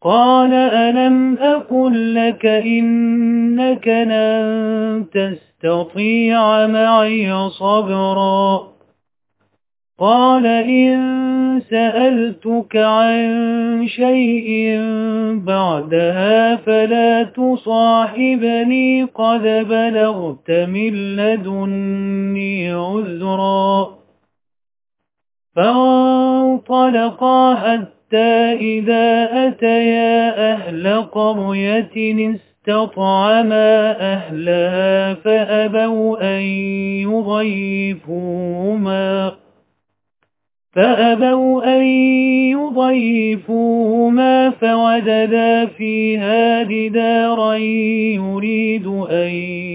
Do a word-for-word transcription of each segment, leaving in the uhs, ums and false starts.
قال ألم أقل لك إنك لن تستطيع معي صبرا قال إن سألتك عن شيء بعدها فلا تصاحبني قد بلغت من لدني عذرا فانطلقا حتى إذا أتيا أهل قرية استطعما أهلها فأبوا أن يضيفوهما فأبوا أن يضيفوهما فوجدا فيها جدارا يريد أن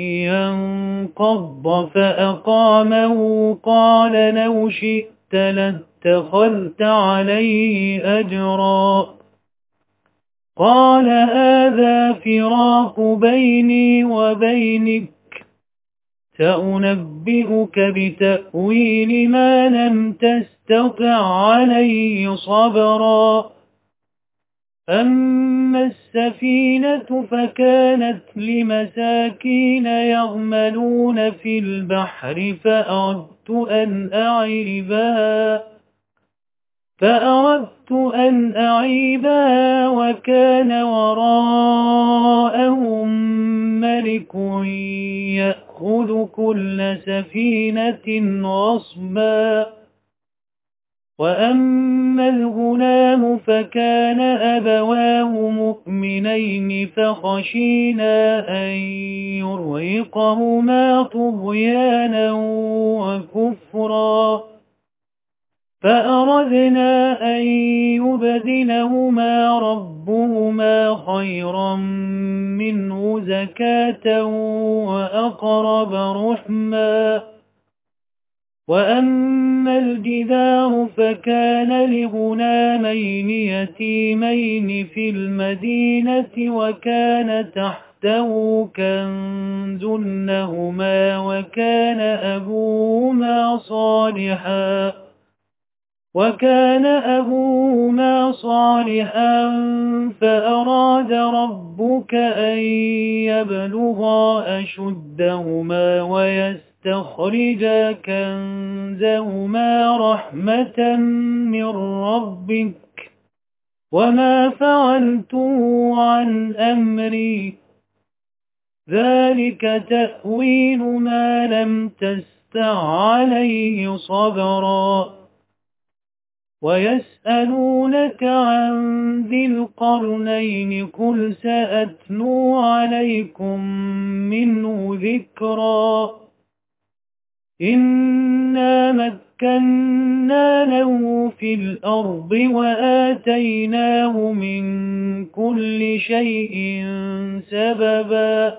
ينقض فأقامه قال لو شئت لاتخذت عليه أجرا قال هذا فراق بيني وبينك سأنبئك بتأويل ما لم تستطع عليه صبرا أما السفينة فكانت لمساكين يعملون في البحر فأردت أن أعيبها فأردت أن أعيبها وكان وراءهم ملك يأخذ كل سفينة غصبا وأما الغلام فكان أبواه مؤمنين فخشينا أن يرهقهما طغيانا وكفرا فأردنا أن يبدلهما ربهما خيرا منه زكاة وأقرب رحما وأما الجدار فكان لغلامين يتيمين في المدينة وكان تحته كنز لهما وكان أبوهما صالحا وكان أبوهما صالحا فأراد ربك أن يبلغا أشدهما ويستخرجا كنزهما رحمة من ربك وما فعلته عن أمري ذلك تأويل ما لم تستع عليه صبرا ويسألونك عن ذي القرنين قل سأتلو عليكم منه ذكرا إنا مكنا له في الأرض وآتيناه من كل شيء سببا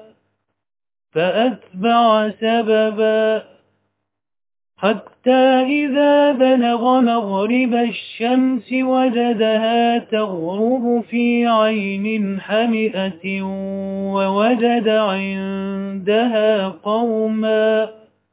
فأتبع سببا حتى إذا بلغ مغرب الشمس وجدها تغرب في عين حمئة ووجد عندها قوما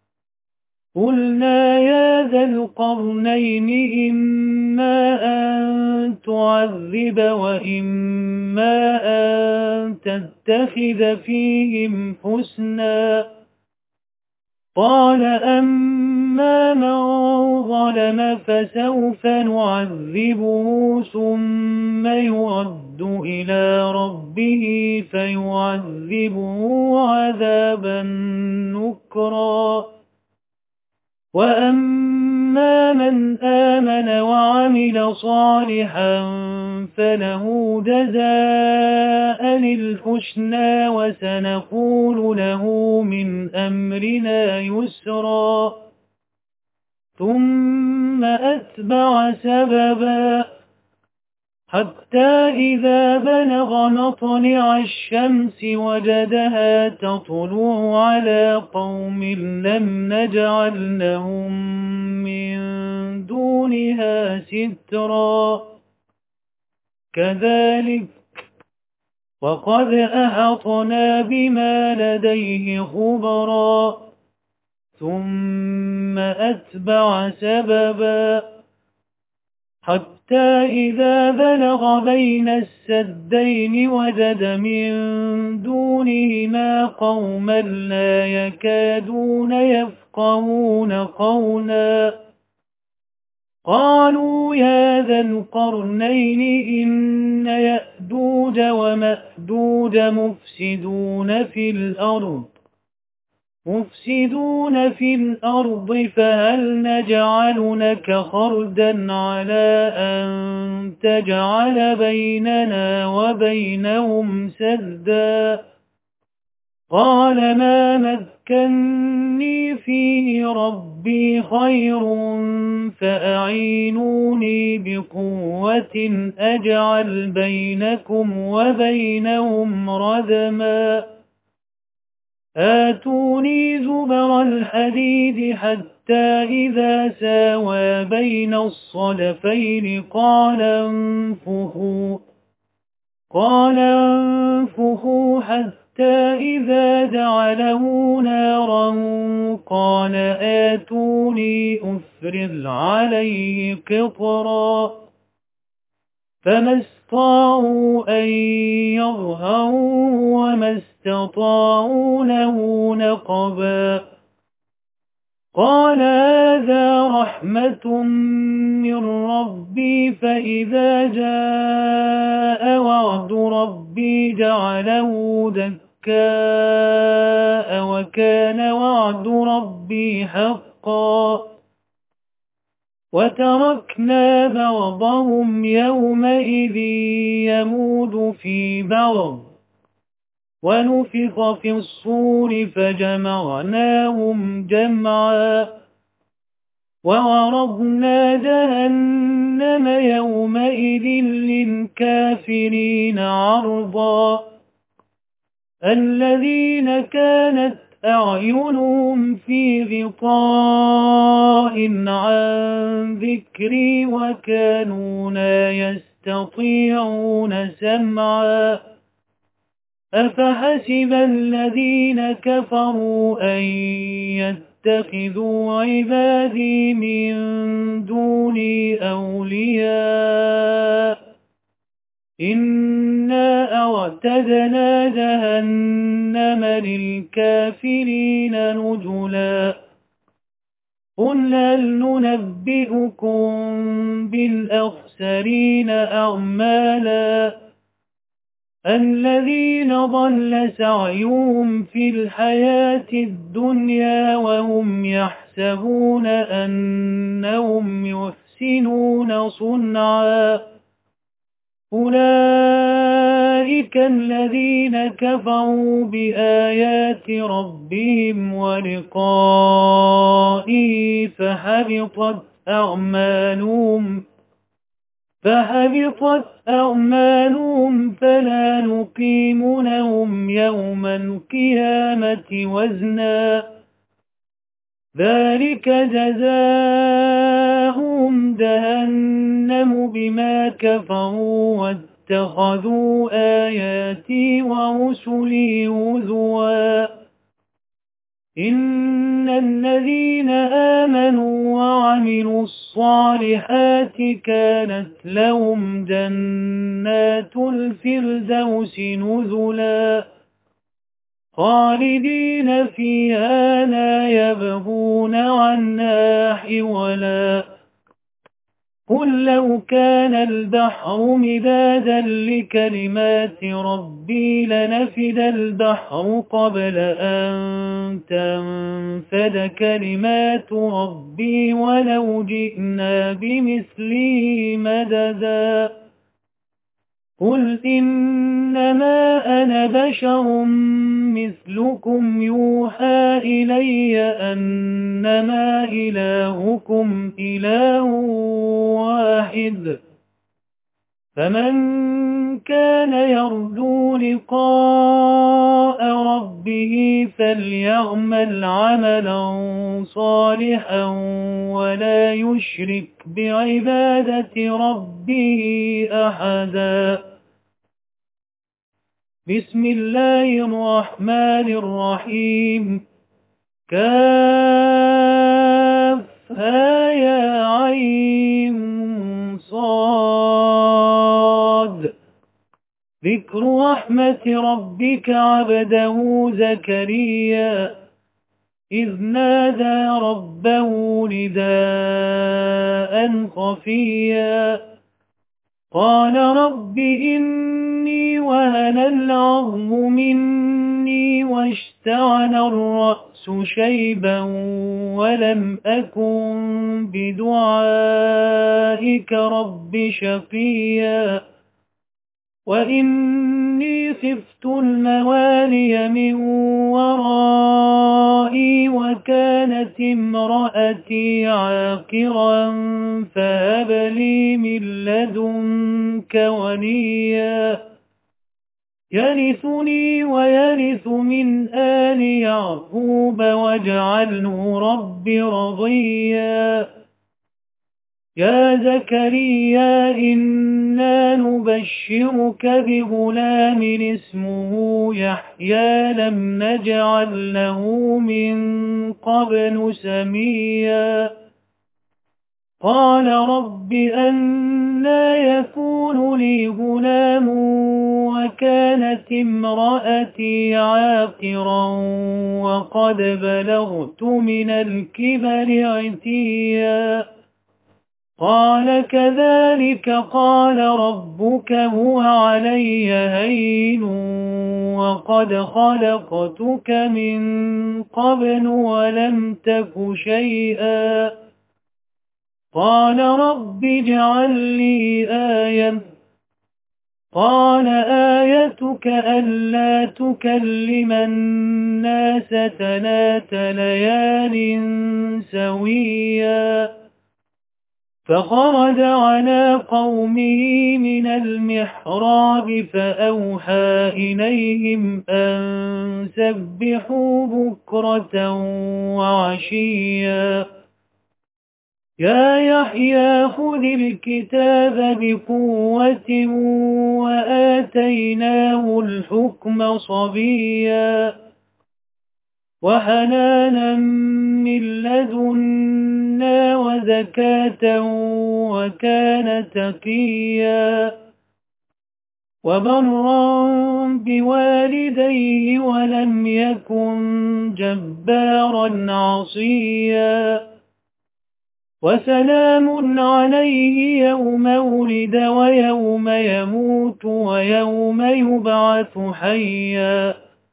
قلنا يا ذا القرنين إما أن تعذب وإما أن تتخذ فيهم حسنا قال أما من ظلم فسوف نعذبه ثم يرد إلى ربه فيعذبه عذابا نكرا وأما من آمن وعمل صالحا فله جزاء الحسنى وسنقول له من أمرنا يسرا ثم أتبع سببا حتى إذا بلغ مطلع الشمس وجدها تطلع على قوم لم نجعل لهم من دونها سترا كذلك وقد أحطنا بما لديه خبرا ثم أتبع سببا حتى إذا بلغ بين السدين وجد من دونهما قوما لا يكادون يفقهون قولا قالوا يا ذا القرنين إن يأجوج ومأجوج مفسدون في الأرض مفسدون في الأرض فهل نجعل لك خردا على أن تجعل بيننا وبينهم سدا قال ما مكني فيه ربي خير فأعينوني بقوة أجعل بينكم وبينهم ردما آتوني زبر الحديد حتى إذا ساوى بين الصدفين قال انفخوا قال انفخوا حتى إذا جعله نارا قال آتوني أفرغ عليه قطرا فما استطاعوا أن يظهروا وما استطاعوا له نقبا قال هذا رحمة من ربي فإذا جاء وعد ربي جعله دكاء وكان وعد ربي حقا وتركنا بعضهم يومئذ يموج في بعض ونفخ في الصور فجمعناهم جمعا وعرضنا جهنم يومئذ للكافرين عرضا الذين كانت أعينهم في غطاء عن ذكري وكانوا لا يستطيعون سمعا أفحسب الذين كفروا أن يتخذوا عبادي من دوني أولياء إنا أعتدنا جهنم للكافرين نزلا قل هل ننبئكم بالأخسرين أعمالا الذين ضل سعيهم في الحياة الدنيا وهم يحسبون أنهم يحسنون صنعا أولئك الذين كفروا بآيات ربهم ولقائه فحبطت أعمالهم فحبطت أعمالهم فلا نقيم لهم يوم القيامة وزنا ذلك جزاؤهم جهنم بما كفروا واتخذوا آياتي ورسلي هزوا إن الذين آمنوا وعملوا الصالحات كانت لهم جنات الفردوس نزلا خالدين فيها لا يبغون عنها حولا قل لو كان البحر مدادا لكلمات ربي لنفد البحر قبل أن تنفد كلمات ربي ولو جئنا بمثله مددا قل إنما أنا بشر مثلكم يوحى إلي أنما إلهكم إله واحد فمن كان يرجو لقاء ربه فليعمل عملا صالحا ولا يشرك بعبادة ربه أحدا بسم الله الرحمن الرحيم كافها يا عين صاد. ذكر رحمة ربك عبده زكريا إذ نادى ربه نداء خفيا قال رب إني وهن العظم مني واشتعل الرأس شيبا ولم أكن بدعائك رب شقيا وإني خفت الموالي من ورائي وكانت امرأتي عاقرا فهب لي من لدنك وليا يرثني ويرث من آل يعقوب واجعله رب رضيا يا زكريا إنا نبشرك بغلام اسمه يحيى لم نجعل له من قبل سميا قال رب أنى يكون لي غلام وكانت امرأتي عاقرا وقد بلغت من الكبر عتيا قال كذلك قال ربك هو علي هين وقد خلقتك من قبل ولم تك شيئا قال رب اجعل لي آية قال آيتك ألا تكلم الناس ثلاث ليال سويا فخرج على قومه من المحراب فأوحى إليهم أن سبحوا بكرة وعشيا يا يحيى خذ الكتاب بقوة وآتيناه الحكم صبيا وحنانا من لدنا وزكاة وكان تقيا وبرا بوالديه ولم يكن جبارا عصيا وسلام عليه يوم ولد ويوم يموت ويوم يبعث حيا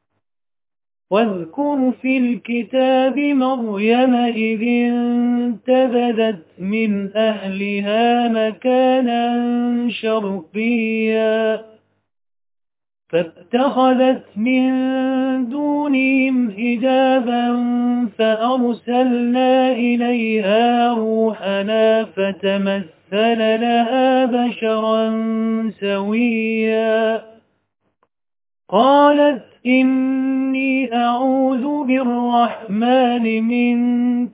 واذكر في الكتاب مريم إذ انتبذت من أهلها مكانا شرقيا فاتخذت من دونهم حجابا فأرسلنا إليها روحنا فتمثل لها بشرا سويا قالت إني أعوذ بالرحمن منك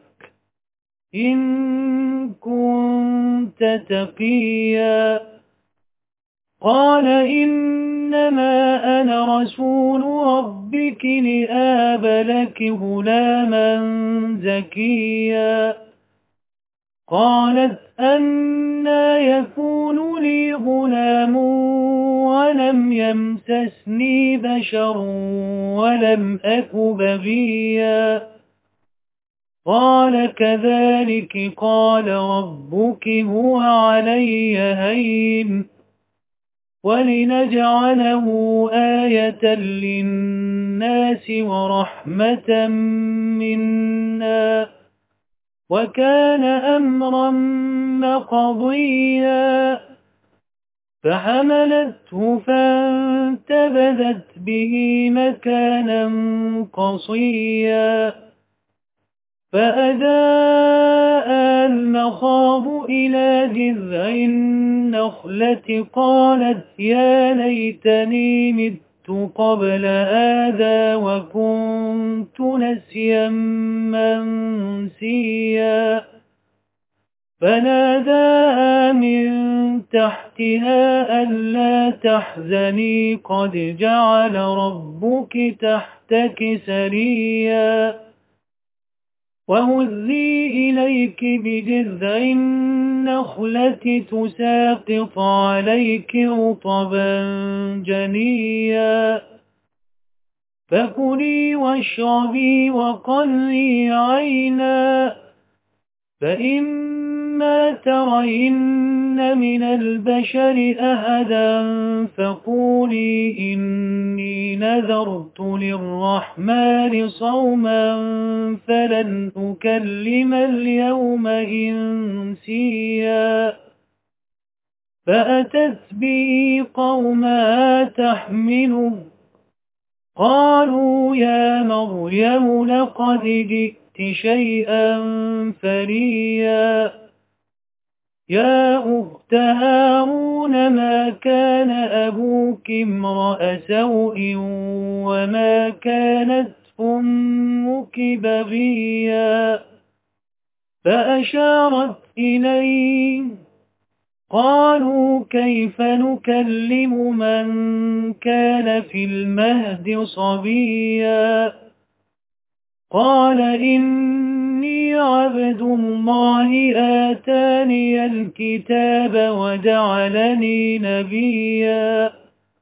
إن كنت تقيا قال إنما أنا رسول ربك لآب لك غلاما زكيا قالت أنى يكون لي غلام ولم يمسسني بشر ولم أك بغيا قال كذلك قال ربك هو علي هين ولنجعله آية للناس ورحمة منا وكان أمرا مقضيا فحملته فانتبذت به مكانا قصيا فأجاء المخاض إلى جذع النخلة قالت يا ليتني مت قبل هذا وكنت نسيا منسيا فناداها من تحتها ألا تحزني قد جعل ربك تحتك سريا وهزي إليك بجذع النخلة تساقط عليك رطبا جنيا فكلي واشربي وقري عينا فإما ترين من البشر أحدا فقولي إني نذرت للرحمن صوما فلن أكلم اليوم إنسيا فأتت به قومها تحمله قالوا يا مريم لقد جئت شيئا فريا يا أخت هارون ما كان أبوك امرأ سوء وما كانت أمك بغيا فأشارت إليه قالوا كيف نكلم من كان في المهد صبيا قال إني عبد الله آتاني الكتاب وجعلني نبيا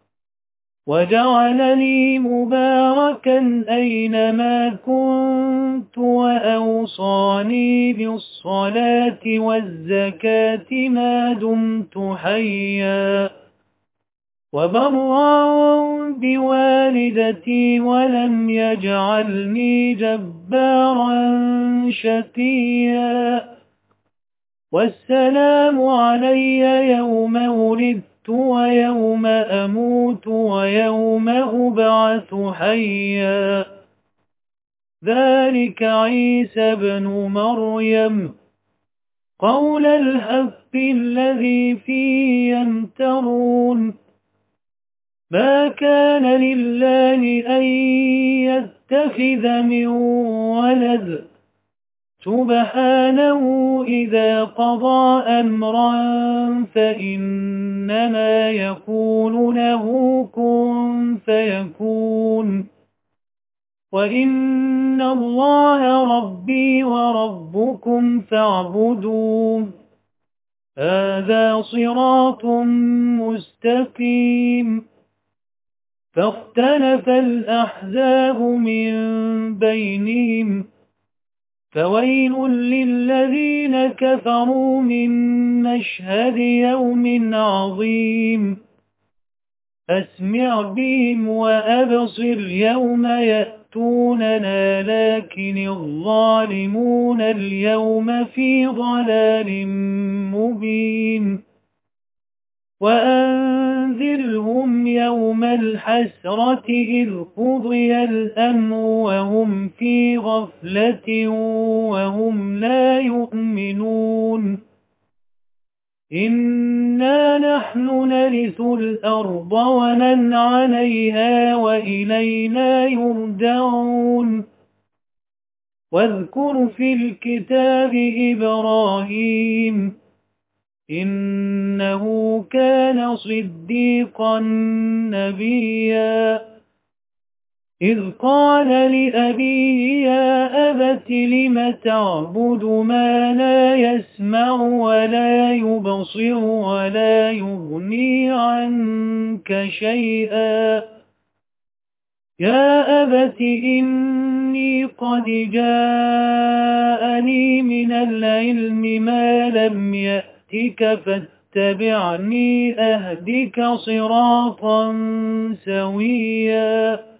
وجعلني مباركا أينما كنت وأوصاني بالصلاة والزكاة ما دمت حيا وبرا بوالدتي ولم يجعلني جبارا شقيا والسلام علي يوم ولدت ويوم أموت ويوم أبعث حيا ذلك عيسى بن مريم قول الحق الذي فيه يمترون ما كان لله أن يتخذ من ولد سبحانه إذا قضى أمرا فإنما يقول له كن فيكون وإن الله ربي وربكم فاعبدوه هذا صراط مستقيم فاختلف الأحزاب من بينهم فويل للذين كفروا من مشهد يوم عظيم أسمع بهم وأبصر يوم يأتوننا لكن الظالمون اليوم في ضلال مبين وأنذرهم يوم الحسرة إذ قضي الأمر وهم في غفلة وهم لا يؤمنون إنا نحن نرث الأرض ومن عليها وإلينا يرجعون واذكر في الكتاب إبراهيم إنه كان صديقا نبيا إذ قال لأبيه يا أبت لم تعبد ما لا يسمع ولا يبصر ولا يغني عنك شيئا يا أبت إني قد جاءني من العلم ما لم يأتك فاتبعني أهدك صراطا سويا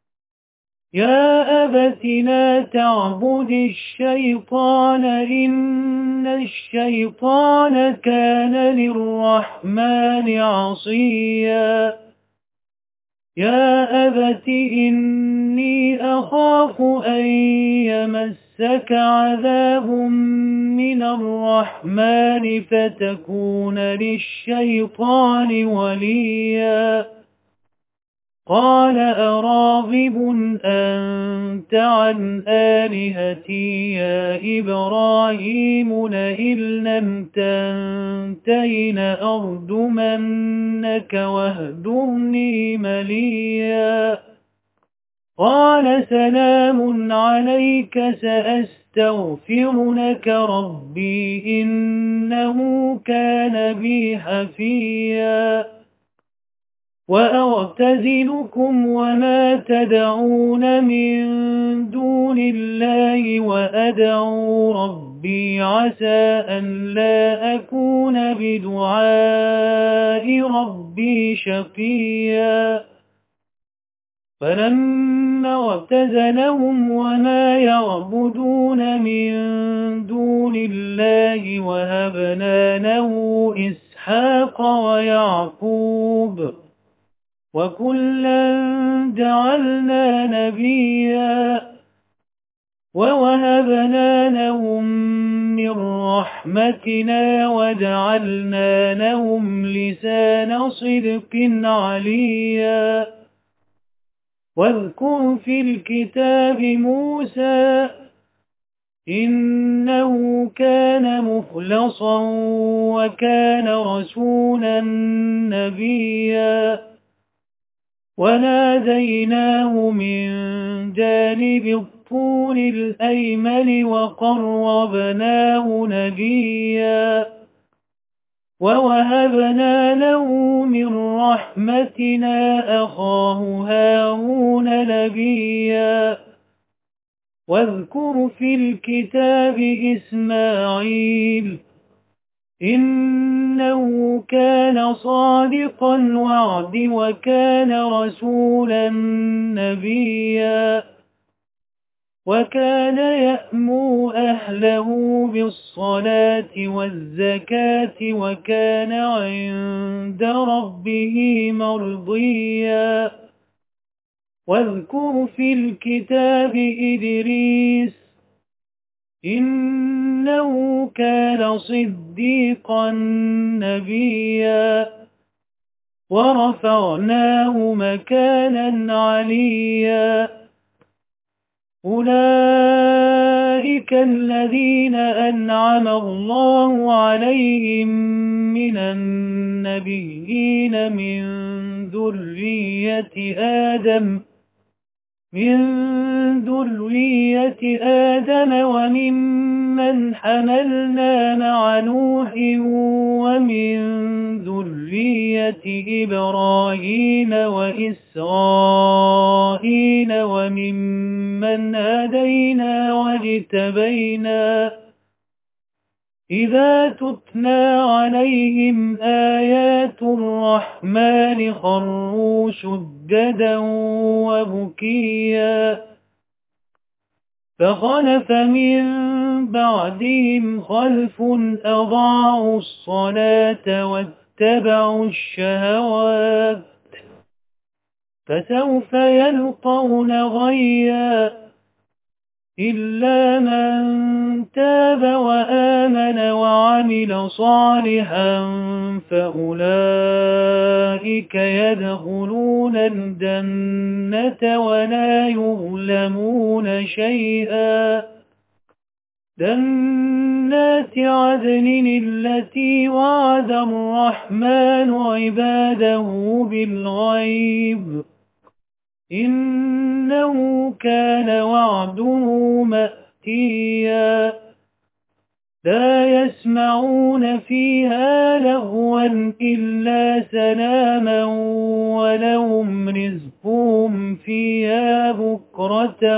يا أبت لا تعبد الشيطان إن الشيطان كان للرحمن عصيا يا أبت إني أخاف أن يمسك عذاب من الرحمن فتكون للشيطان وليا قال أراغب أنت عن آلهتي يا إبراهيم لئن لم تنته لأرجمنك واهجرني مليا قال سلام عليك سأستغفر لك ربي إنه كان بي حفيا وأعتزلكم وما تدعون من دون الله وأدعو ربي عسى أن لا أكون بدعاء ربي شقيا فلما اعتزلهم وما يعبدون من دون الله وهبنا له إسحاق ويعقوب وكلا جعلنا نبيا ووهبنا لهم من رحمتنا وجعلنا لهم لسان صدق عليا واذكر في الكتاب موسى إنه كان مخلصا وكان رسولا نبيا وناديناه من جانب الطور الأيمن وقربناه نجيا ووهبنا له من رحمتنا أخاه هارون نبيا واذكر في الكتاب إسماعيل إنه كان صادق الوعد وكان رسولا نبيا وكان يأمر أهله بالصلاة والزكاة وكان عند ربه مرضيا واذكر في الكتاب إدريس إنه كان صديقا نبيا ورفعناه مكانا عليا أولئك الذين أنعم الله عليهم من النبيين من ذرية آدم من ذرية آدم وممن حملنا مع نوح ومن ذرية إبراهيم وإسرائيل وممن هدينا واجتبينا إذا تتلى عليهم آيات الرحمن خروا سجدا وبكيا فخلف من بعدهم خلف أضاعوا الصلاة واتبعوا الشهوات فسوف يلقون غيا إلا من تاب وآمن وعمل صالحا فأولئك يدخلون الجنة ولا يظلمون شيئا جنات عدن التي وعد الرحمن عباده بالغيب إنه كان وعده مأتيا لا يسمعون فيها لغوا إلا سلاما ولهم رزقهم فيها بكرة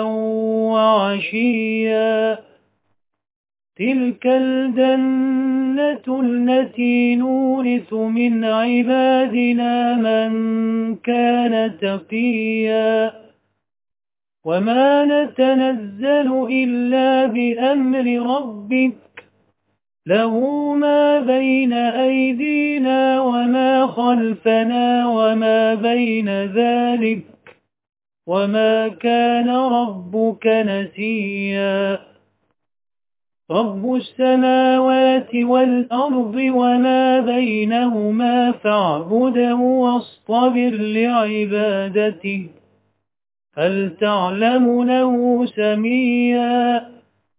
وعشيا تلك الجنة التي نورث من عبادنا من كان تقيا وما نتنزل إلا بأمر ربك له ما بين أيدينا وما خلفنا وما بين ذلك وما كان ربك نسيا رب السماوات والأرض وما بينهما فاعبده واصطبر لعبادته هل تعلم له سميا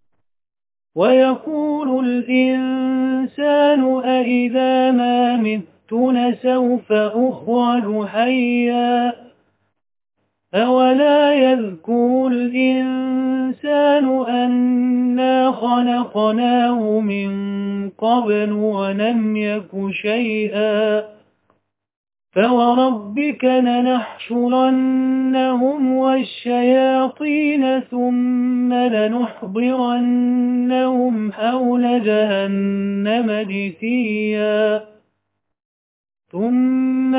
ويقول الإنسان أإذا ما مت لسوف أخرج حيا أولا يذكر الإنسان أنا خلقناه من قبل ولم يك شيئا فوربك لنحشرنهم والشياطين ثم لنحضرنهم حول جهنم جثيا ثم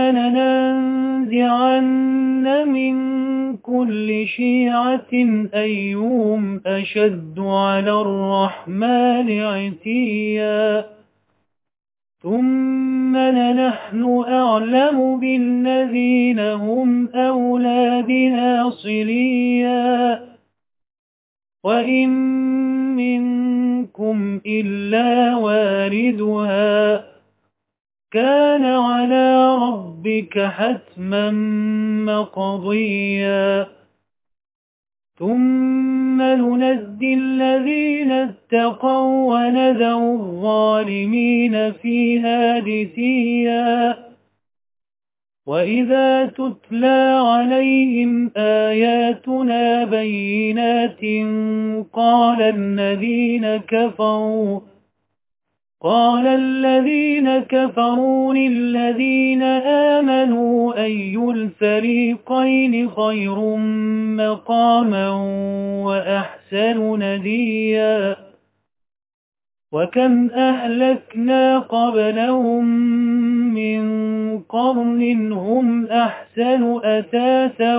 لننزعن من كل شيعة أيهم أشد على الرحمن عتيا ثم لنحن أعلم بالذين هم أولى بها صليا وإن منكم إلا واردها كان على ربك حتما مقضيا ثم ننجي الذين اتقوا ونذر الظالمين فيها جثيا وإذا تتلى عليهم آياتنا بينات قال الذين كفروا قال الذين كفروا للذين آمنوا أي الفريقين خير مقاما وأحسن نديا وكم أهلكنا قبلهم من قرن هم أحسن أثاثا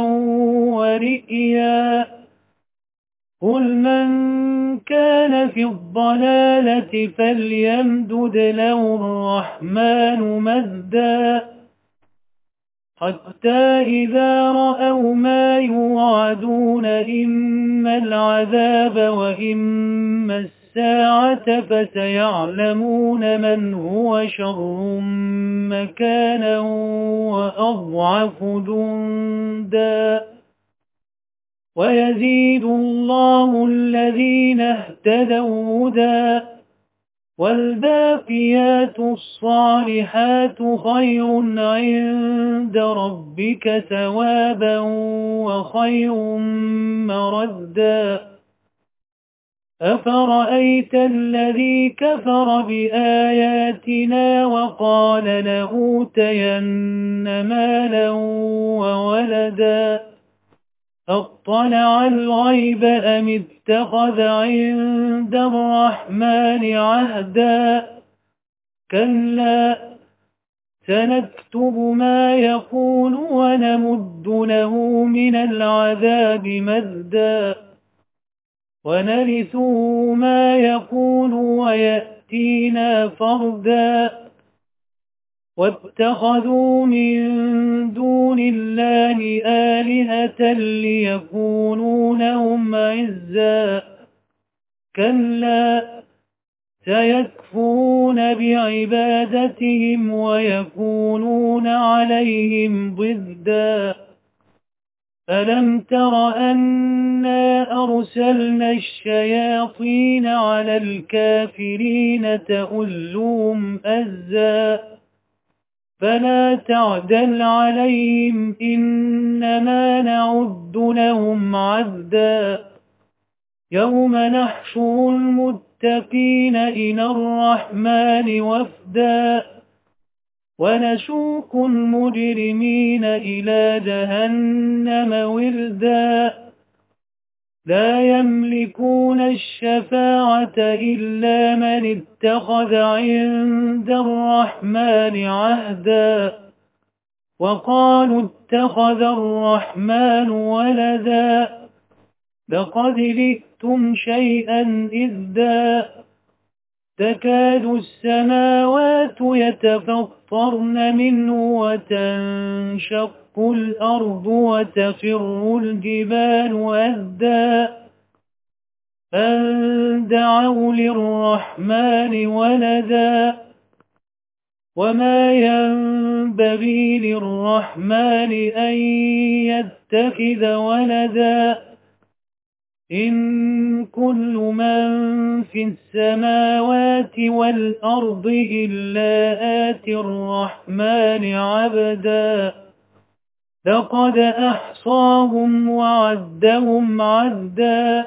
ورئيا قل من كان في الضلالة فليمدد له الرحمن مدا حتى إذا رأوا ما يوعدون إما العذاب وإما الساعة فسيعلمون من هو شر مكانا وأضعف جندا ويزيد الله الذين اهتدوا هدى والباقيات الصالحات خير عند ربك ثوابا وخير مردا أفرأيت الذي كفر بآياتنا وقال لأوتين مالا وولدا أطلع الغيب أم اتخذ عند الرحمن عهدا كلا سنكتب ما يقول ونمد له من العذاب مدا ونرثه ما يقول ويأتينا فردا واتخذوا من دون الله آلهة ليكونوا لهم عزا كلا سيكفرون بعبادتهم ويكونون عليهم ضدا ألم تر أنا أرسلنا الشياطين على الكافرين تؤلهم أزا فلا تعدل عليهم إنما نعد لهم عدا يوم نحشر المتقين إلى الرحمن وفدا ونسوق المجرمين إلى جهنم وردا لا يملكون الشفاعة إلا من اتخذ عند الرحمن عهدا وقالوا اتخذ الرحمن ولدا لقد جئتم شيئا إذا تكاد السماوات يتفطرن منه وتنشق الأرض وتخر الجبال هدا أن دعوا للرحمن ولدا وما ينبغي للرحمن أن يتخذ ولدا إن كل من في السماوات والأرض إلا آتي الرحمن عبدا لقد أحصاهم وعدهم عدا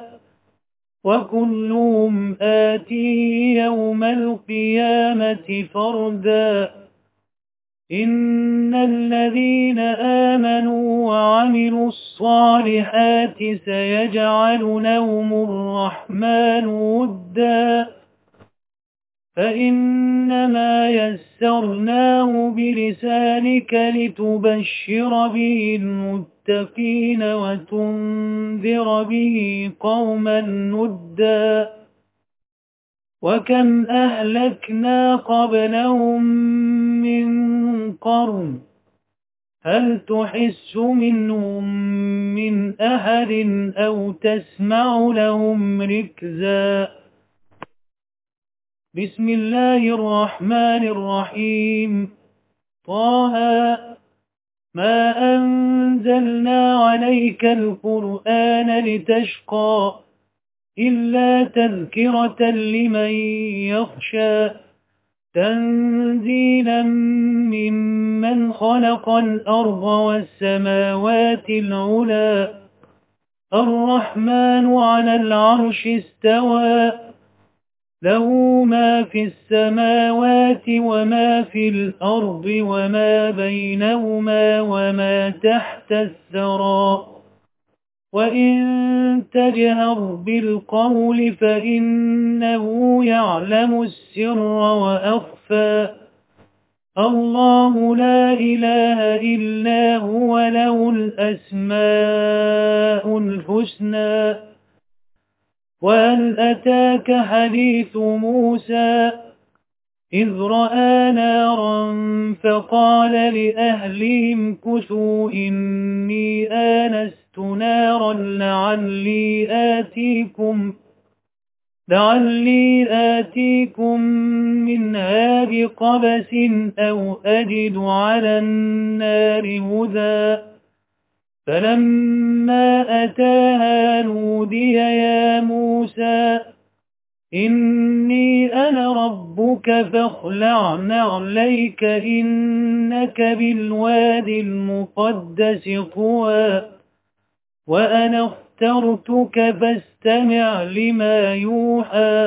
وكلهم آتيه يوم القيامة فردا إن الذين آمنوا وعملوا الصالحات سيجعل لهم الرحمن ودا فإنما يسرناه بلسانك لتبشر به المتقين وتنذر به قوما ندا وكم أهلكنا قبلهم من قرن هل تحس منهم من أحد أو تسمع لهم ركزا بسم الله الرحمن الرحيم طه ما أنزلنا عليك القرآن لتشقى إلا تذكرة لمن يخشى تنزيلا ممن خلق الأرض والسماوات العلى الرحمن على العرش استوى له ما في السماوات وما في الأرض وما بينهما وما تحت الثرى وإن تجهر بالقول فإنه يعلم السر وأخفى الله لا إله إلا هو له الأسماء الحسنى وهل أتاك حديث موسى إذ رأى نارا فقال لأهلهم كثوا إني آنست نارا لعلي آتيكم لعلي آتيكم منها بقبس أو أجد على النار هدى فلما أتاها نودي يا موسى إني أنا ربك فاخلع نعليك إنك بالوادي المقدس طوى وأنا اخترتك فاستمع لما يوحى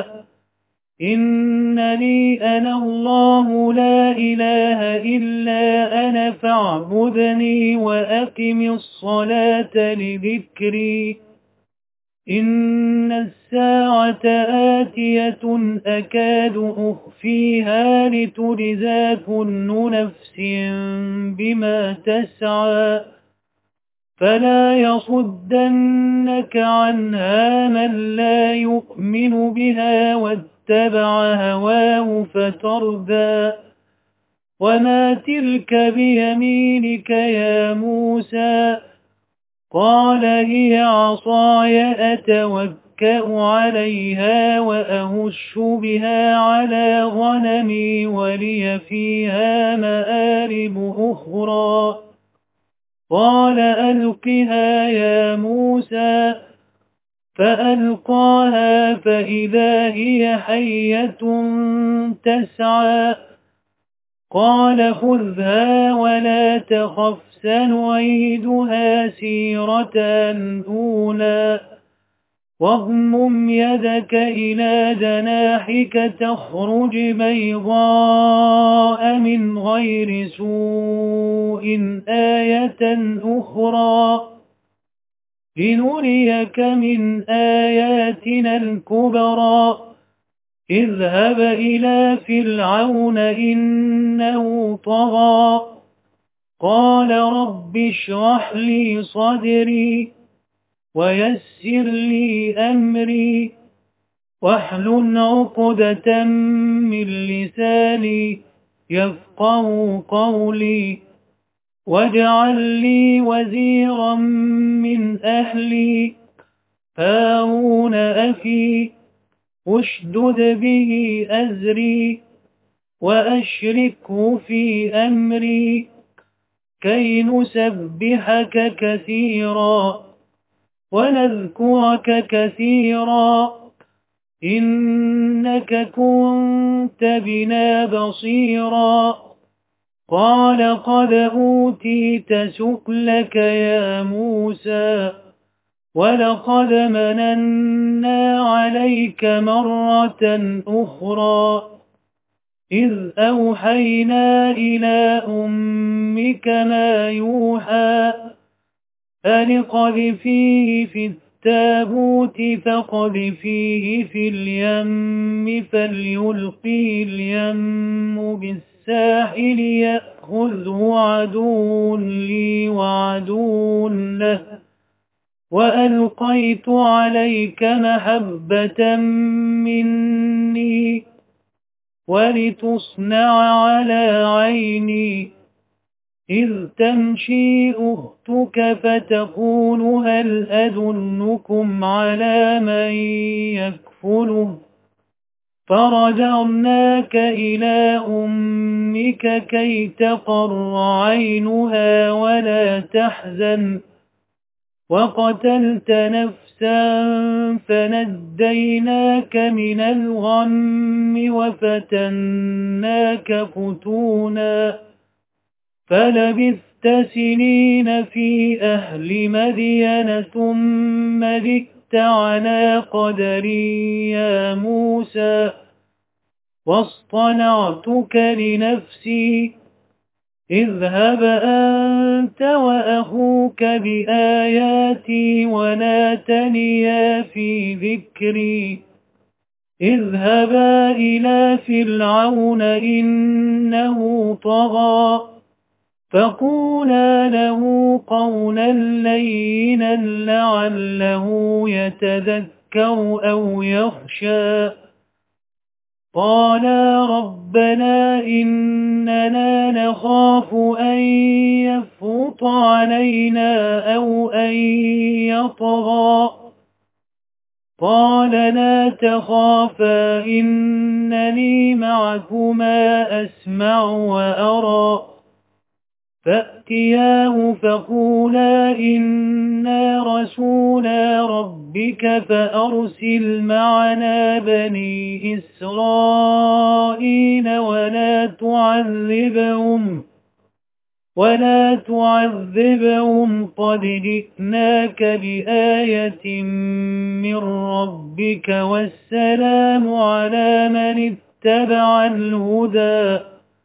إنني أنا الله لا إله إلا أنا فاعبدني وأقم الصلاة لذكري إن الساعة آتية أكاد أخفيها لتجزى كل نفس بما تسعى فلا يصدنك عنها من لا يؤمن بها واتبع هواه فتردى وما تلك بيمينك يا موسى قال هي عصاي أتوكأ عليها وأهش بها على غنمي ولي فيها مآرب أخرى قال ألقها يا موسى فألقاها فإذا هي حية تسعى قال خذها ولا تخف سنعيدها سيرتها الأولى واضمم يدك إلى جناحك تخرج بيضاء من غير سوء آية أخرى لنريك من آياتنا الكبرى اذهب إلى فرعون إنه طغى قال رب اشرح لي صدري ويسر لي أمري واحلل عقدة من لساني يفقه قولي واجعل لي وزيرا من أهلي هارون أخي اشدد به أزري وأشركه في أمري كي نسبحك كثيرا ونذكرك كثيرا إنك كنت بنا بصيرا قال قد أوتيت سؤلك يا موسى ولقد مننا عليك مرة أخرى إذ أوحينا إلى أمك ما يوحى أن اقذفيه في التابوت فاقذفيه في اليم فليلقه اليم بالساحل يأخذه عدو لي وعدو له وألقيت عليك محبة مني ولتصنع على عيني إذ تمشي أختك فتقول هل أدلكم على من يكفله فرجعناك إلى أمك كي تقر عينها ولا تحزن وقتلت نفسا فنجيناك من الغم وفتناك فتونا فلبثت سنين في أهل مدين ثم جئت على قدري يا موسى واصطنعتك لنفسي اذهب أنت وأخوك بآياتي ولا تنيا في ذكري اذهبا إلى فرعون إنه طغى فقولا له قولا لينا لعله يتذكر أو يخشى قالا ربنا إننا نخاف أن يفرط علينا أو أن يطغى قال لا تخافا إنني معكما أسمع وأرى فأتياه فقولا إنا رسولا ربك فأرسل معنا بني إسرائيل ولا تعذبهم ولا تعذبهم قد جئناك بآية من ربك والسلام على من اتبع الهدى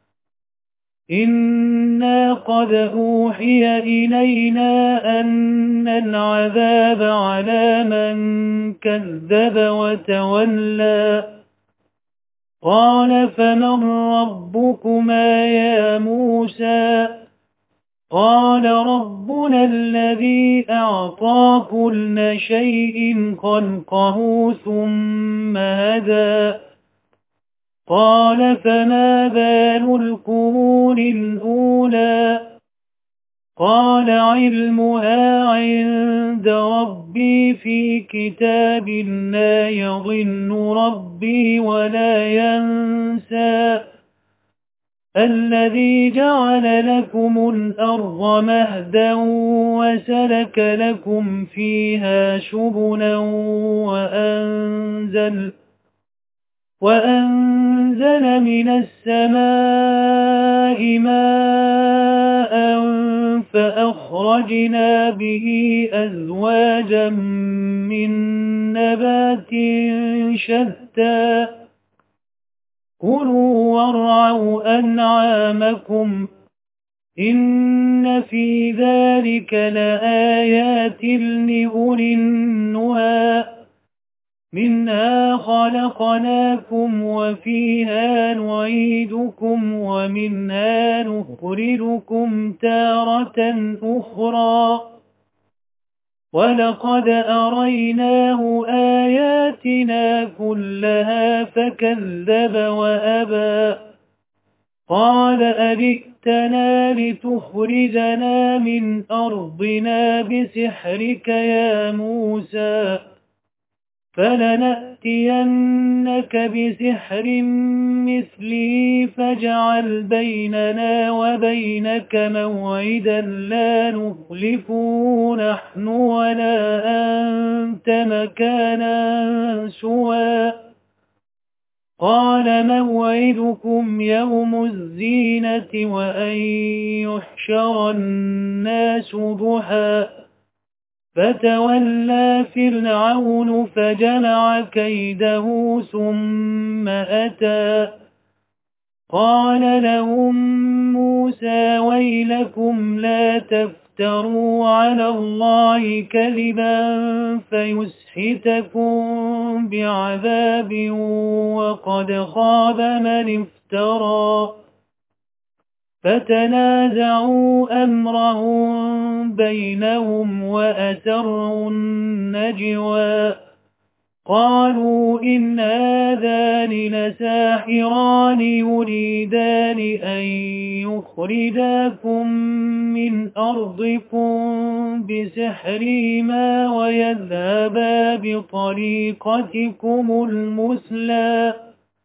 إنا قد أوحي إلينا أن العذاب على من كذب وتولى قال فمن ربكما يا موسى قال ربنا الذي أعطى كل شيء خلقه ثم هدى قال فما بال القرون الأولى قال علمها عند ربي في كتاب لا يضل ربي ولا ينسى الذي جعل لكم الأرض مهدا وسلك لكم فيها سبلا وأنزل وأنزل من السماء ماء فأخرجنا به أزواجا من نبات شتى كلوا وارعوا أنعامكم إن في ذلك لآيات لأولي النهى منها خلقناكم وفيها نعيدكم ومنها نخرجكم تارة أخرى ولقد أريناه آياتنا كلها فكذب وأبى قال أجئتنا لتخرجنا من أرضنا بسحرك يا موسى فلنأتينك بسحر مثله فاجعل بيننا وبينك موعدا لا نخلفه نحن ولا أنت مكانا سوى قال موعدكم يوم الزينة وأن يحشر الناس ضحى فتولى فرعون فجمع كيده ثم أتى قال لهم موسى ويلكم لا تفتروا على الله كذبا فيسحتكم بعذاب وقد خاب من افترى فتنازعوا أمرهم بينهم وأسروا النجوى قالوا إن هذان لساحران يريدان أن يخرجاكم من أرضكم بسحرهما ويذهبا بطريقتكم المثلى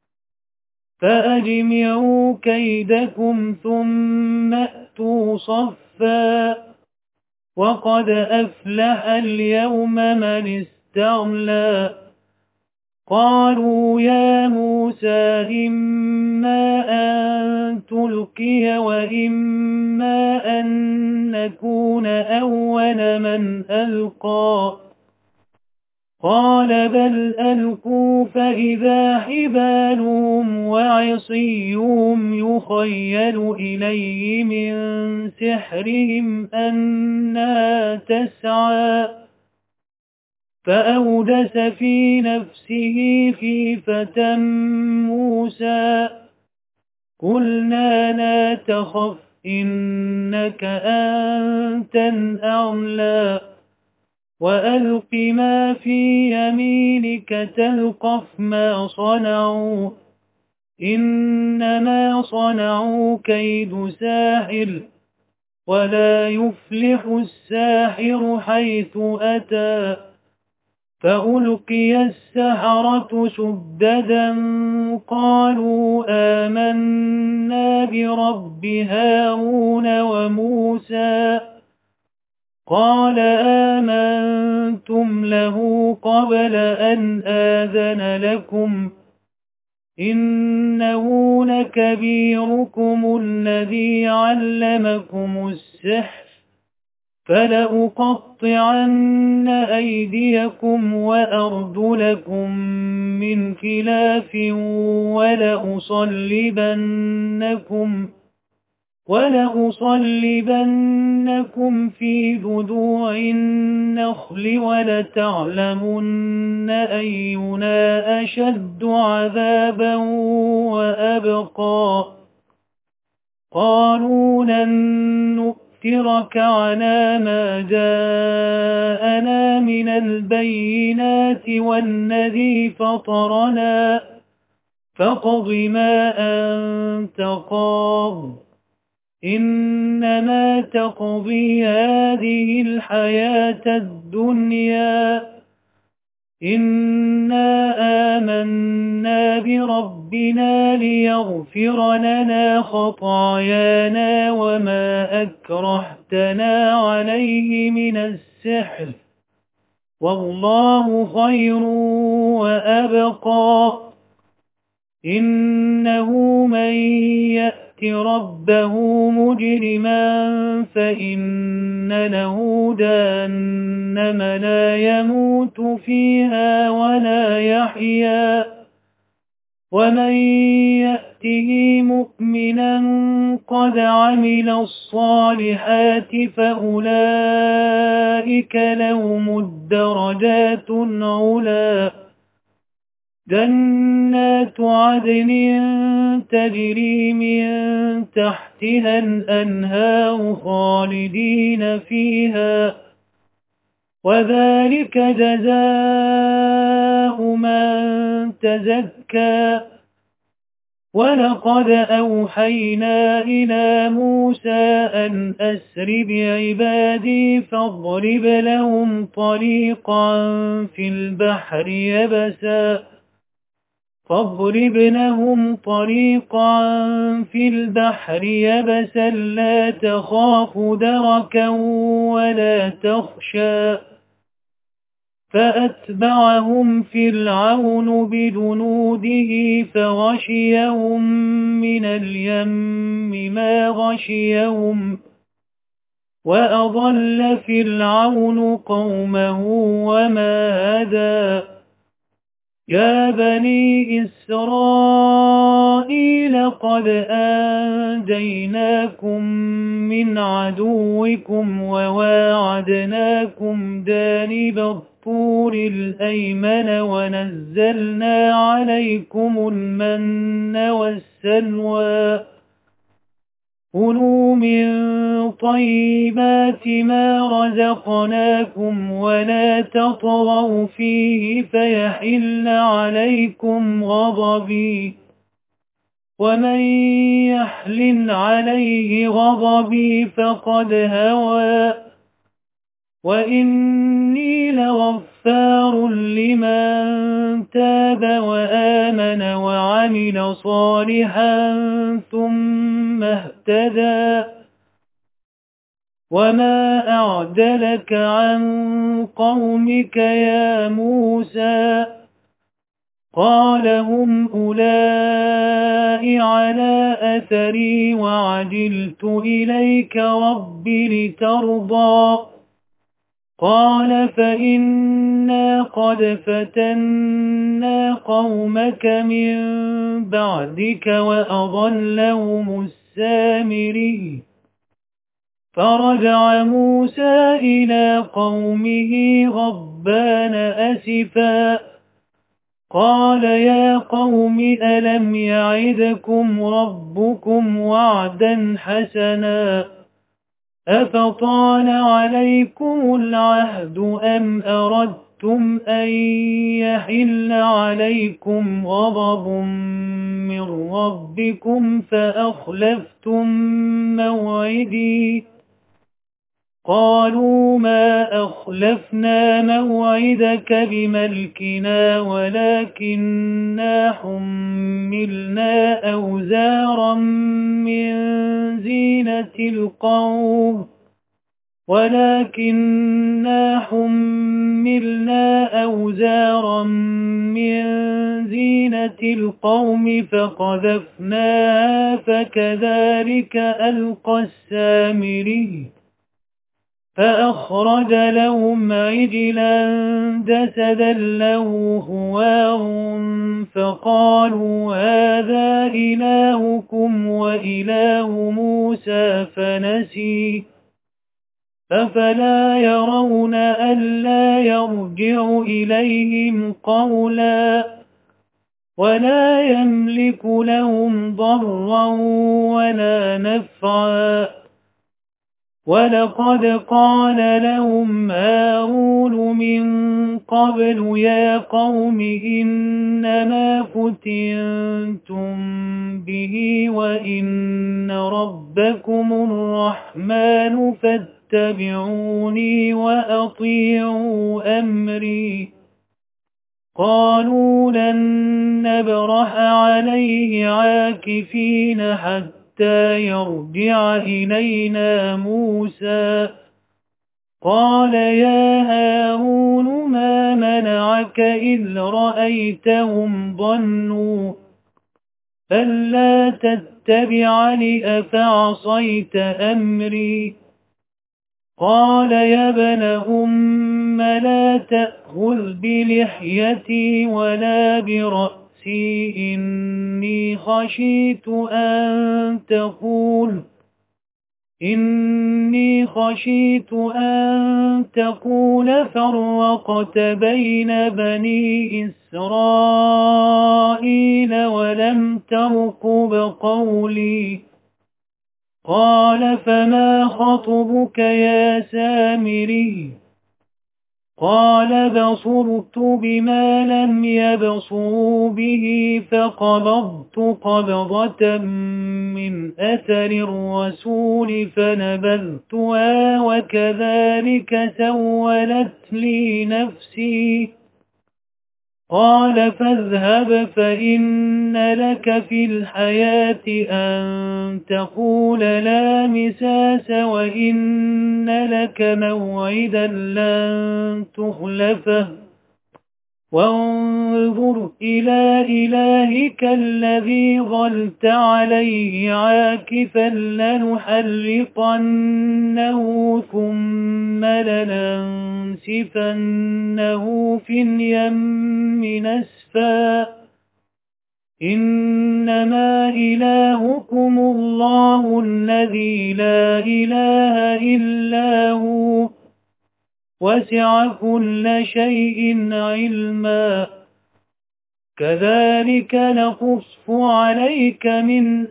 فأجمعوا كيدكم ثم أتوا صفا وقد أفلح اليوم من استعلى قالوا يا موسى إما أن تلقي وإما أن نكون أول من ألقى قال بل ألقوا فإذا حبالهم وعصيهم يخيل إليه من سحرهم أنها تسعى فأودس في نفسه خيفة موسى قلنا لا تخف إنك أنت الأعلى وألق ما في يمينك تلقف ما صنعوا إنما صنعوا كيد ساحر ولا يفلح الساحر حيث أتى فألقي السحرة سددا قالوا آمنا برب هارون وموسى قال آمنتم له قبل أن آذن لكم إنه لكبيركم الذي علمكم السحر فلأقطعن أيديكم وأرجلكم من خلاف ولأصلبنكم ولأصلبنكم في جذوع النخل ولتعلمن أينا أشد عذابا وأبقى قالوا لن نؤثرك على ما جاءنا من البينات والذي فطرنا فاقض ما أنت قاض إنما تقضي هذه الحياة الدنيا إنا آمنا بربنا ليغفر لنا خطايانا وما أكرهتنا عليه من السحر والله خير وأبقى إنه من يأت ربه مجرما فإن له جهنم لا يموت فيها ولا يحيا ومن يأته مؤمنا قد عمل الصالحات فأولئك لهم الدرجات العلى جنات عدن تجري من تحتها الأنهار خالدين فيها وذلك جزاء من تزكى ولقد أوحينا إلى موسى أن أسر بعبادي فاضرب لهم طريقا في البحر يبسا فاضرب لهم طريقا في البحر يبسا لا تخاف دركا ولا تخشى فأتبعهم فرعون بجنوده فغشيهم من اليم ما غشيهم وأضل فرعون قومه وما هدى يا بني إسرائيل قد أنجيناكم من عدوكم وواعدناكم جانب الطور الأيمن ونزلنا عليكم المن والسلوى كلوا من طيبات ما رزقناكم ولا تطغوا فيه فيحل عليكم غضبي ومن يحلل عليه غضبي فقد هوى وإني لغفار لمن تاب وآمن وعمل صالحا ثم اهتدى وما أعجلك عن قومك يا موسى قال هم أولئك على أثري وعجلت إليك رب لترضى قال فإنا قد فتنا قومك من بعدك وأضلهم السامري فرجع موسى إلى قومه غضبان أسفا قال يا قوم ألم يعدكم ربكم وعدا حسنا أفطال عليكم العهد أم أردتم أن يحل عليكم غضب من ربكم فأخلفتم موعدي قالوا ما أخلفنا موعدك بملكنا ولكننا حملنا أوزارا من زينة القوم ولكننا حملنا أوزارا من زينة القوم فقذفناها فكذلك ألقى السامري فأخرج لهم عجلا جسدا له خوار فقالوا هذا إلهكم وإله موسى فنسي أفلا يرون ألا يرجع إليهم قولا ولا يملك لهم ضرا ولا نفعا ولقد قال لهم هارون من قبل يا قوم إنما فتنتم به وإن ربكم الرحمن فاتبعوني وأطيعوا أمري قالوا لن نبرح عليه عاكفين حتى حتى يرجع إلينا موسى قال يا هارون ما منعك إذ رأيتهم ضلوا ألا تتبعني أفعصيت أمري قال يا ابن أم لا تأخذ بلحيتي ولا برأسي إني خشيت أن تقول إني خشيت أن تقول فرقت بين بني إسرائيل ولم ترقب قولي قال فما خطبك يا سامري قال بصرت بما لم يبصروا به فقبضت قبضة من أثر الرسول فنبذتها وكذلك سولت لي نفسي قال فاذهب فإن لك في الحياة أن تقول لا مساس وإن لك موعدا لن تخلفه وانظر إلى إلهك الذي ظلت عليه عاكفا لنحرقنه ثم لننسفنه في اليم نسفا إنما إلهكم الله الذي لا إله إلا هو وسع كل شيء علما كذلك نقص عليك من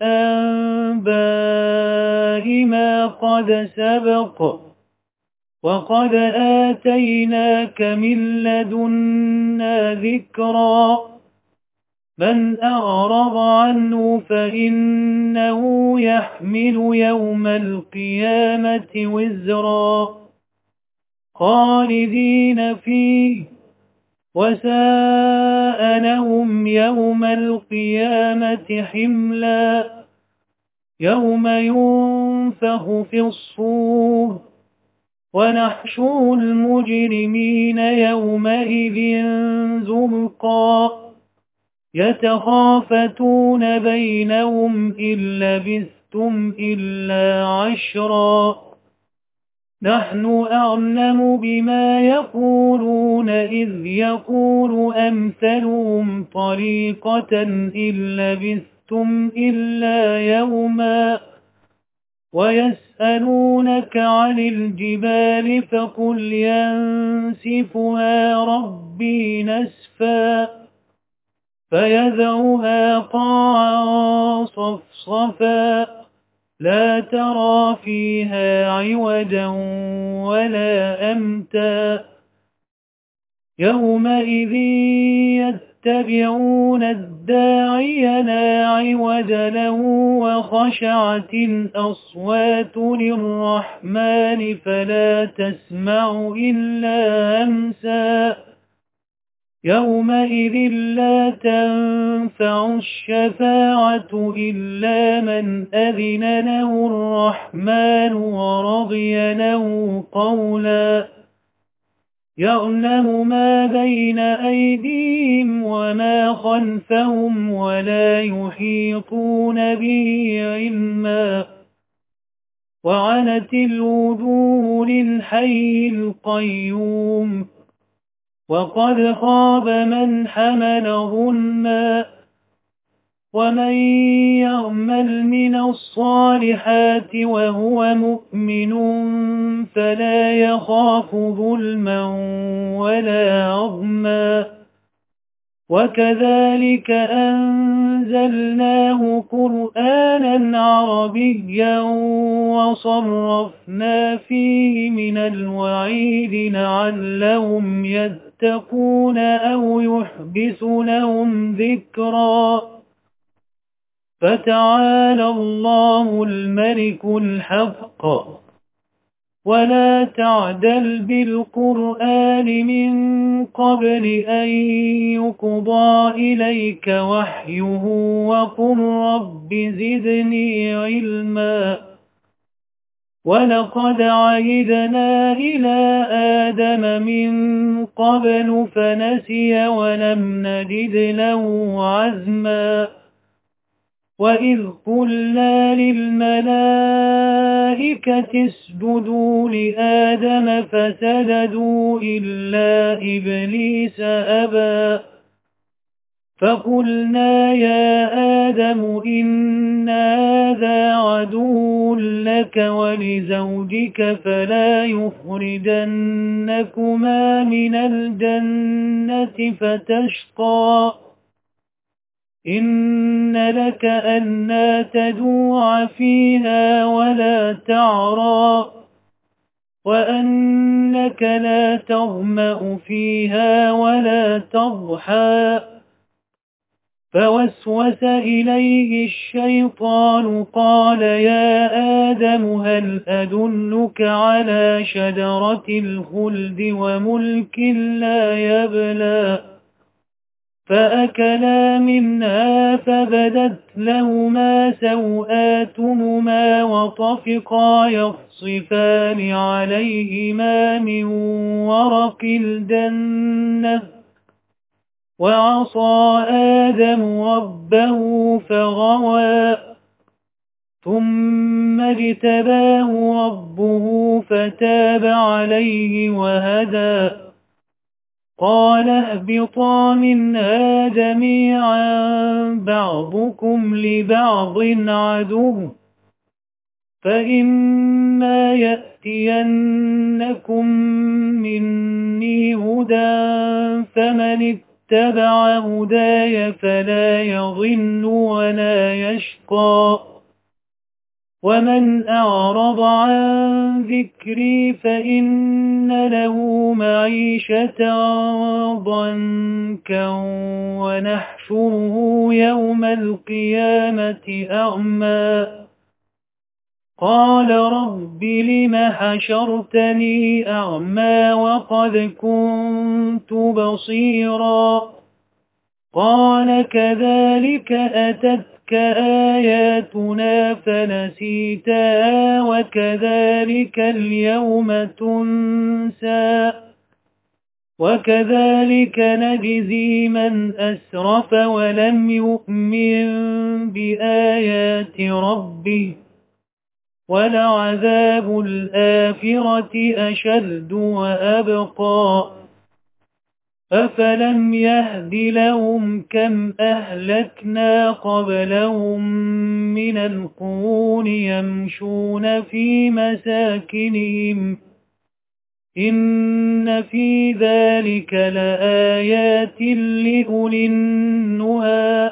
أنباء ما قد سبق وقد آتيناك من لدنا ذكرا من أعرض عنه فإنه يحمل يوم القيامة وزرا خالدين فيه وساء لهم يوم القيامة حملا يوم ينفخ في الصور ونحشر المجرمين يومئذ زرقا يتخافتون بينهم إن لبثتم إلا عشرا نحن أعلم بما يقولون إذ يقول أمثلهم طريقة إن لبثتم إلا يوما ويسألونك عن الجبال فقل ينسفها ربي نسفا فيذرها قاعا صفصفا لا ترى فيها عوجا ولا أمتا يومئذ يتبعون الداعي لا عوج له وخشعت الأصوات للرحمن فلا تسمع إلا همسا يومئذ لا تنفع الشفاعة إلا من أذن له الرحمن ورضي له قولا يعلم ما بين أيديهم وما خلفهم ولا يحيطون به علما وعنت الوجوه للحي القيوم وقد خاب من حمل ظلما ومن يعمل من الصالحات وهو مؤمن فلا يخاف ظلما ولا عظما وكذلك أنزلناه قرآنا عربيا وصرفنا فيه من الوعيد لعلهم يتقون أو يحدث لهم ذكرا فتعالى الله الملك الحق ولا تعدل بالقرآن من قبل أن يقضى إليك وحيه وقل رب زدني علما ولقد عهدنا إلى آدم من قبل فنسي ولم نجد له عزما وإذ قلنا للملائكة اسجدوا لآدم فسجدوا إلا إبليس أبى فقلنا يا آدم إن هذا عدو لك ولزوجك فلا يخرجنكما من الجنة فتشقى إن لك ألا تجوع فيها ولا تعرى وأنك لا تظمأ فيها ولا تضحى فوسوس إليه الشيطان قال يا آدم هل أدلك على شجرة الخلد وملك لا يبلى فأكلا منها فبدت لهما سوآتهما وطفقا يخصفان عليهما من ورق الجنة وعصى آدم ربه فغوى ثم اجتباه ربه فتاب عليه وهدى قال اهبطا منها جميعا بعضكم لبعض عدو فإما يأتينكم مني هدى فمن اتبع هداي فلا يضل ولا يشقى ومن أعرض عن ذكري فإن له معيشة ضنكا ونحشره يوم القيامة أعمى قال رب لم حشرتني أعمى وقد كنت بصيرا قال كذلك أتتك آياتنا فنسيتها وكذلك اليوم تنسى وكذلك نجزي من أسرف ولم يؤمن بآيات ربه ولعذاب الآخرة أشد وأبقى أفلم يهد لهم كم أهلكنا قبلهم من القرون يمشون في مساكنهم إن في ذلك لآيات لأولي النهى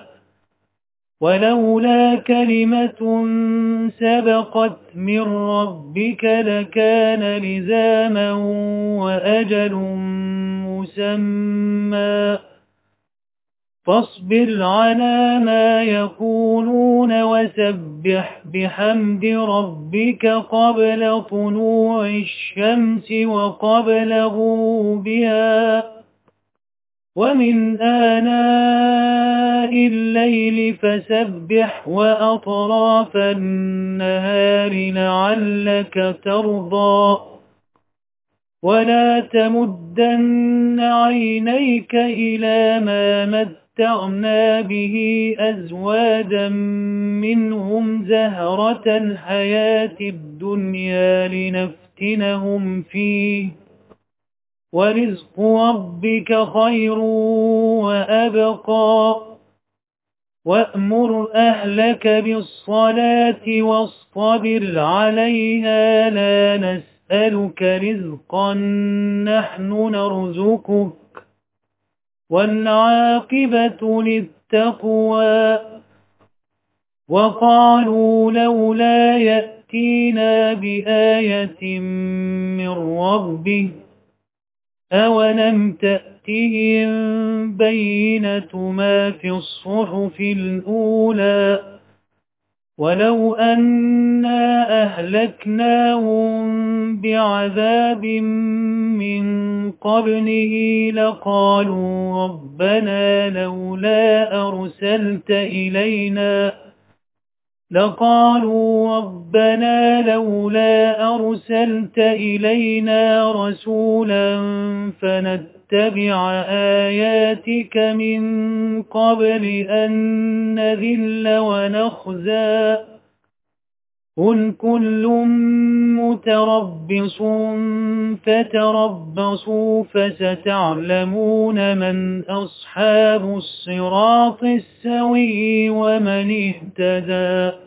ولولا كلمة سبقت من ربك لكان لزاما وأجل مسمى فاصبر على ما يقولون وسبح بحمد ربك قبل طلوع الشمس وقبل غروبها ومن آناء الليل فسبح وأطراف النهار لعلك ترضى ولا تمدن عينيك إلى ما متعنا به أزواجا منهم زهرة الحياة الدنيا لنفتنهم فيه ورزق ربك خير وأبقى وأمر أهلك بالصلاة واصطبر عليها لا نسألك رزقا نحن نرزقك والعاقبة للتقوى وقالوا لولا يأتينا بآية من ربه أولم تأتهم بينة ما في الصحف الأولى ولو أنا أهلكناهم بعذاب من قبله لقالوا ربنا لولا أرسلت إلينا لقالوا ربنا لولا أرسلت إلينا رسولا فنتبع آياتك من قبل أن نذل ونخزى قل كل متربص فتربصوا فستعلمون من أصحاب الصراط السوي ومن اهتدى